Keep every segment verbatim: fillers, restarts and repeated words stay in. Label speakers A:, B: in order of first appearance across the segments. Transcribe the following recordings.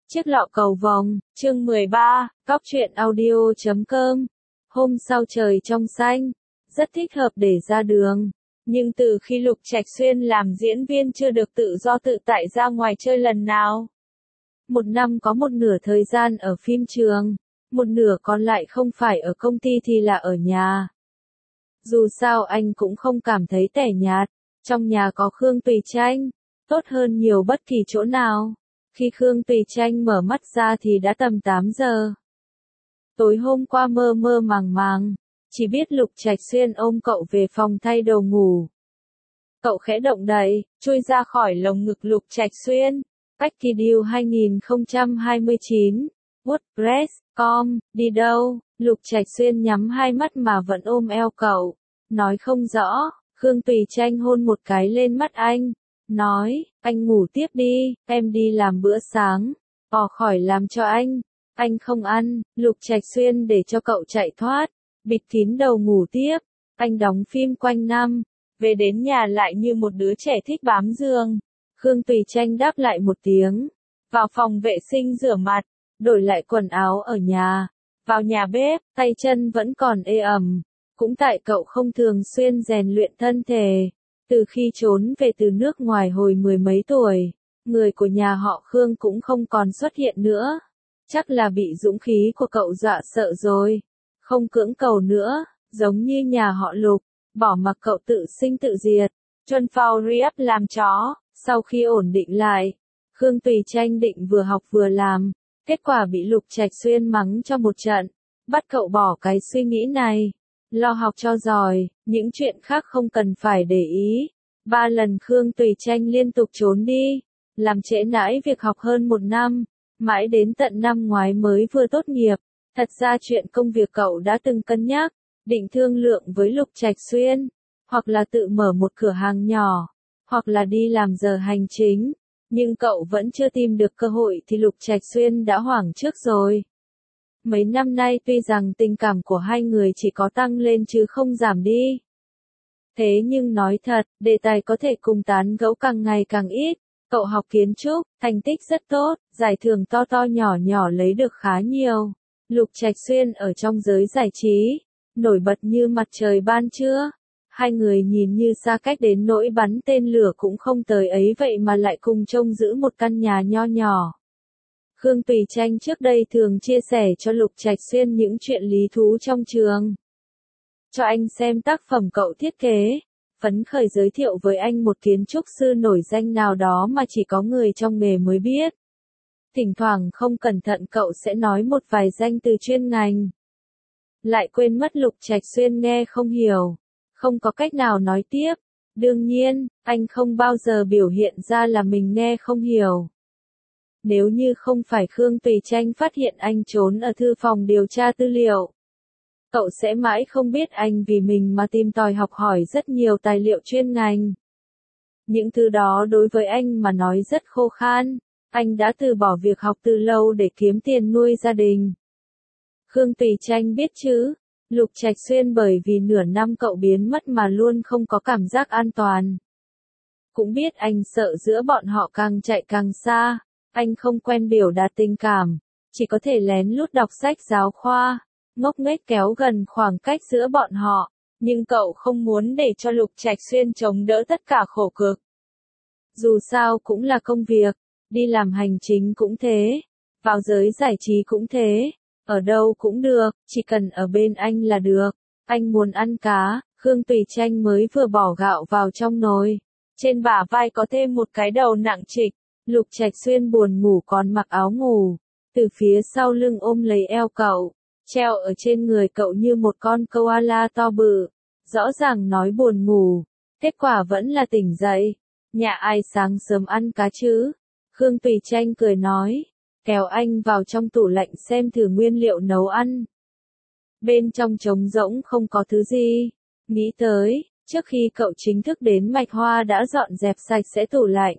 A: Chiếc lọ cầu vồng, chương mười ba, Cóc truyện audio chấm com. Hôm sau trời trong xanh, rất thích hợp để ra đường. Nhưng từ khi Lục Trạch Xuyên làm diễn viên chưa được tự do tự tại ra ngoài chơi lần nào. Một năm có một nửa thời gian ở phim trường, một nửa còn lại không phải ở công ty thì là ở nhà. Dù sao anh cũng không cảm thấy tẻ nhạt, trong nhà có Khương Tùy Tranh, tốt hơn nhiều bất kỳ chỗ nào. Khi Khương Tùy Tranh mở mắt ra thì đã tầm tám giờ. Tối hôm qua mơ mơ màng màng, chỉ biết Lục Trạch Xuyên ôm cậu về phòng thay đồ ngủ. Cậu khẽ động đậy, chui ra khỏi lồng ngực Lục Trạch Xuyên. Packidil hai không hai chín, WordPress chấm com, đi đâu? Lục Trạch Xuyên nhắm hai mắt mà vẫn ôm eo cậu. Nói không rõ, Khương Tùy Tranh hôn một cái lên mắt anh. Nói, anh ngủ tiếp đi, em đi làm bữa sáng. Bỏ khỏi làm cho anh. Anh không ăn. Lục Trạch Xuyên để cho cậu chạy thoát. Bịt kín đầu ngủ tiếp. Anh đóng phim quanh năm. Về đến nhà lại như một đứa trẻ thích bám giường. Khương Tùy Tranh đáp lại một tiếng. Vào phòng vệ sinh rửa mặt. Đổi lại quần áo ở nhà. Vào nhà bếp, tay chân vẫn còn ê ẩm. Cũng tại cậu không thường xuyên rèn luyện thân thể. Từ khi trốn về từ nước ngoài hồi mười mấy tuổi, người của nhà họ Khương cũng không còn xuất hiện nữa. Chắc là bị dũng khí của cậu dọa sợ rồi. Không cưỡng cầu nữa, giống như nhà họ Lục, bỏ mặc cậu tự sinh tự diệt. Chuân phao Riap làm chó, sau khi ổn định lại, Khương Tùy Tranh định vừa học vừa làm, kết quả bị Lục Trạch Xuyên mắng cho một trận, bắt cậu bỏ cái suy nghĩ này. Lo học cho giỏi, những chuyện khác không cần phải để ý. Ba lần Khương Tùy Tranh liên tục trốn đi, làm trễ nải việc học hơn một năm, mãi đến tận năm ngoái mới vừa tốt nghiệp. Thật ra chuyện công việc cậu đã từng cân nhắc, định thương lượng với Lục Trạch Xuyên, hoặc là tự mở một cửa hàng nhỏ, hoặc là đi làm giờ hành chính, nhưng cậu vẫn chưa tìm được cơ hội thì Lục Trạch Xuyên đã hoảng trước rồi. Mấy năm nay tuy rằng tình cảm của hai người chỉ có tăng lên chứ không giảm đi. Thế nhưng nói thật, đề tài có thể cùng tán gẫu càng ngày càng ít. Cậu học kiến trúc, thành tích rất tốt, giải thưởng to to nhỏ nhỏ lấy được khá nhiều. Lục Trạch Xuyên ở trong giới giải trí, nổi bật như mặt trời ban trưa. Hai người nhìn như xa cách đến nỗi bắn tên lửa cũng không tới ấy vậy mà lại cùng trông giữ một căn nhà nho nhỏ. Khương Tùy Tranh trước đây thường chia sẻ cho Lục Trạch Xuyên những chuyện lý thú trong trường. Cho anh xem tác phẩm cậu thiết kế, phấn khởi giới thiệu với anh một kiến trúc sư nổi danh nào đó mà chỉ có người trong nghề mới biết. Thỉnh thoảng không cẩn thận cậu sẽ nói một vài danh từ chuyên ngành. Lại quên mất Lục Trạch Xuyên nghe không hiểu, không có cách nào nói tiếp. Đương nhiên, anh không bao giờ biểu hiện ra là mình nghe không hiểu. Nếu như không phải Khương Tùy Tranh phát hiện anh trốn ở thư phòng điều tra tư liệu, cậu sẽ mãi không biết anh vì mình mà tìm tòi học hỏi rất nhiều tài liệu chuyên ngành. Những thứ đó đối với anh mà nói rất khô khan, anh đã từ bỏ việc học từ lâu để kiếm tiền nuôi gia đình. Khương Tùy Tranh biết chứ, Lục Trạch Xuyên bởi vì nửa năm cậu biến mất mà luôn không có cảm giác an toàn. Cũng biết anh sợ giữa bọn họ càng chạy càng xa. Anh không quen biểu đạt tình cảm, chỉ có thể lén lút đọc sách giáo khoa, ngốc nghếch kéo gần khoảng cách giữa bọn họ, nhưng cậu không muốn để cho Lục Trạch Xuyên chống đỡ tất cả khổ cực. Dù sao cũng là công việc, đi làm hành chính cũng thế, vào giới giải trí cũng thế, ở đâu cũng được, chỉ cần ở bên anh là được. Anh muốn ăn cá, Khương Tùy Tranh mới vừa bỏ gạo vào trong nồi, trên bả vai có thêm một cái đầu nặng trịch. Lục Trạch Xuyên buồn ngủ còn mặc áo ngủ, từ phía sau lưng ôm lấy eo cậu, treo ở trên người cậu như một con koala to bự. Rõ ràng nói buồn ngủ, kết quả vẫn là tỉnh dậy. Nhà ai sáng sớm ăn cá chứ? Khương Tùy Tranh cười nói, kéo anh vào trong tủ lạnh xem thử nguyên liệu nấu ăn. Bên trong trống rỗng không có thứ gì. Nghĩ tới, trước khi cậu chính thức đến Mạch Hoa đã dọn dẹp sạch sẽ tủ lạnh.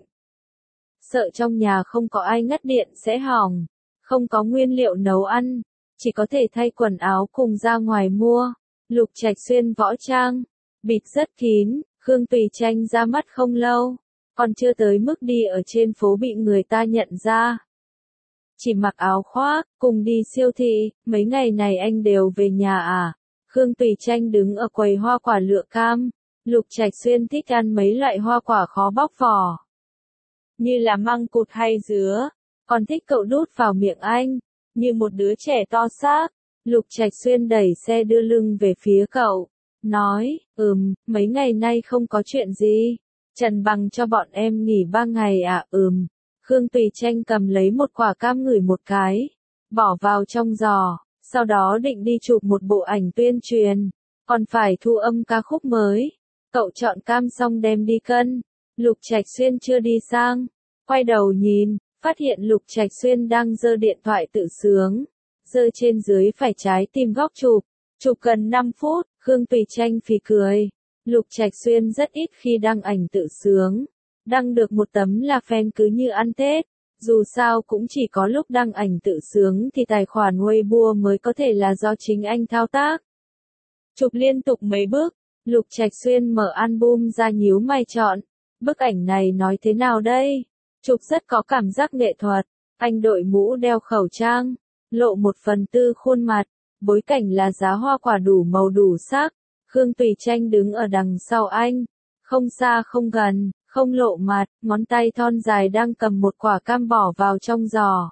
A: Sợ trong nhà không có ai ngắt điện sẽ hỏng, không có nguyên liệu nấu ăn, chỉ có thể thay quần áo cùng ra ngoài mua. Lục Trạch Xuyên võ trang, bịt rất kín, Khương Tùy Tranh ra mắt không lâu, còn chưa tới mức đi ở trên phố bị người ta nhận ra. chỉ mặc áo khoác, cùng đi siêu thị, mấy ngày này anh đều về nhà à? Khương Tùy Tranh đứng ở quầy hoa quả lựa cam. Lục Trạch Xuyên thích ăn mấy loại hoa quả khó bóc vỏ, như là măng cụt hay dứa, còn thích cậu đút vào miệng anh, như một đứa trẻ to xác. Lục Trạch Xuyên đẩy xe đưa lưng về phía cậu, nói, ừm, mấy ngày nay không có chuyện gì. Trần Bằng cho bọn em nghỉ ba ngày à? Ừm. Khương Tùy Tranh cầm lấy một quả cam ngửi một cái, bỏ vào trong giò, sau đó định đi chụp một bộ ảnh tuyên truyền, còn phải thu âm ca khúc mới. Cậu chọn cam xong đem đi cân. Lục Trạch Xuyên chưa đi sang, quay đầu nhìn, phát hiện Lục Trạch Xuyên đang giơ điện thoại tự sướng, giơ trên dưới phải trái tim góc chụp, chụp gần năm phút. Khương Tùy Tranh phì cười. Lục Trạch Xuyên rất ít khi đăng ảnh tự sướng, đăng được một tấm là fan cứ như ăn Tết, dù sao cũng chỉ có lúc đăng ảnh tự sướng thì tài khoản Weibo mới có thể là do chính anh thao tác. Chụp liên tục mấy bước, Lục Trạch Xuyên mở album ra nhíu mày chọn, bức ảnh này nói thế nào đây? Chụp rất có cảm giác nghệ thuật, anh đội mũ đeo khẩu trang, lộ một phần tư khuôn mặt, bối cảnh là giá hoa quả đủ màu đủ sắc. Khương Tùy Tranh đứng ở đằng sau anh, không xa không gần, không lộ mặt, ngón tay thon dài đang cầm một quả cam bỏ vào trong giò.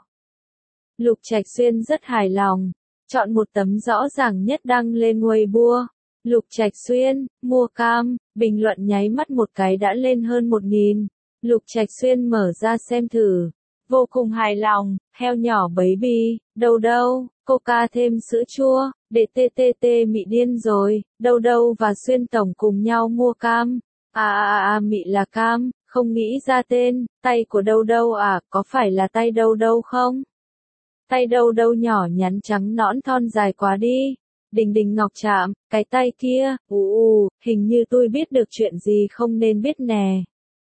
A: Lục Trạch Xuyên rất hài lòng, chọn một tấm rõ ràng nhất đăng lên Weibo. Lục Trạch Xuyên, mua cam, bình luận nháy mắt một cái đã lên hơn một nghìn. Lục Trạch Xuyên mở ra xem thử, vô cùng hài lòng, heo nhỏ baby, đâu đâu, Coca thêm sữa chua, để tê tê tê Mị điên rồi, đâu đâu và Xuyên tổng cùng nhau mua cam. À à à Mị là cam, không nghĩ ra tên, tay của đâu đâu à, có phải là tay đâu đâu không? Tay đâu đâu nhỏ nhắn trắng nõn thon dài quá đi. Đình Đình Ngọc chạm, cái tay kia, ù ù, hình như tôi biết được chuyện gì không nên biết nè.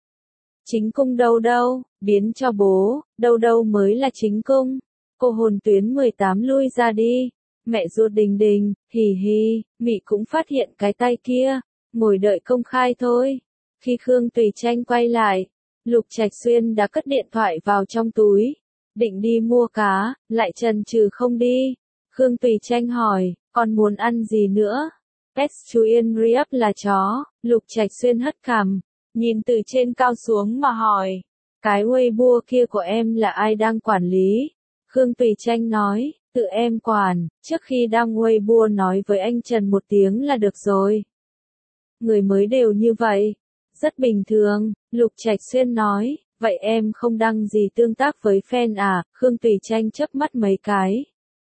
A: Chính cung đâu đâu, biến cho bố, đâu đâu mới là chính cung. Cô hồn tuyến mười tám lui ra đi. Mẹ ruột Đình Đình, hì hì, Mị cũng phát hiện cái tay kia, ngồi đợi công khai thôi. Khi Khương Tùy Tranh quay lại, Lục Trạch Xuyên đã cất điện thoại vào trong túi, định đi mua cá, lại chần chừ không đi. Khương Tùy Tranh hỏi, còn muốn ăn gì nữa? Pechuian Riep là chó. Lục Trạch Xuyên hất cằm, nhìn từ trên cao xuống mà hỏi, cái Weibo kia của em là ai đang quản lý? Khương Tùy Tranh nói, tự em quản, trước khi đăng Weibo nói với anh Trần một tiếng là được rồi. Người mới đều như vậy, rất bình thường. Lục Trạch Xuyên nói, vậy em không đăng gì tương tác với fan à? Khương Tùy Tranh chớp mắt mấy cái.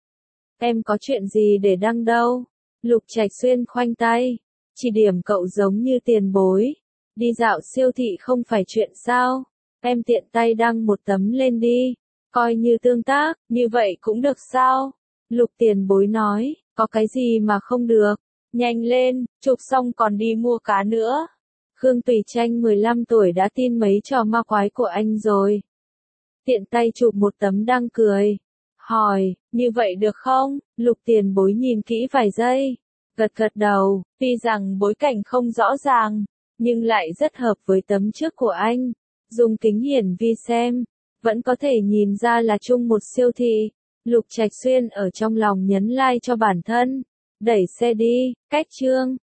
A: Em có chuyện gì để đăng đâu? Lục Trạch Xuyên khoanh tay, chỉ điểm cậu giống như tiền bối. Đi dạo siêu thị không phải chuyện sao? Em tiện tay đăng một tấm lên đi, coi như tương tác, như vậy cũng được sao? Lục tiền bối nói, có cái gì mà không được? Nhanh lên, chụp xong còn đi mua cá nữa. Khương Tùy Tranh mười lăm tuổi đã tin mấy trò ma quái của anh rồi. Tiện tay chụp một tấm đăng cười. Hỏi, như vậy được không? Lục tiền bối nhìn kỹ vài giây, gật gật đầu, tuy rằng bối cảnh không rõ ràng, nhưng lại rất hợp với tấm trước của anh. Dùng kính hiển vi xem, vẫn có thể nhìn ra là chung một siêu thị. Lục Trạch Xuyên ở trong lòng nhấn like cho bản thân, đẩy xe đi, cách chương.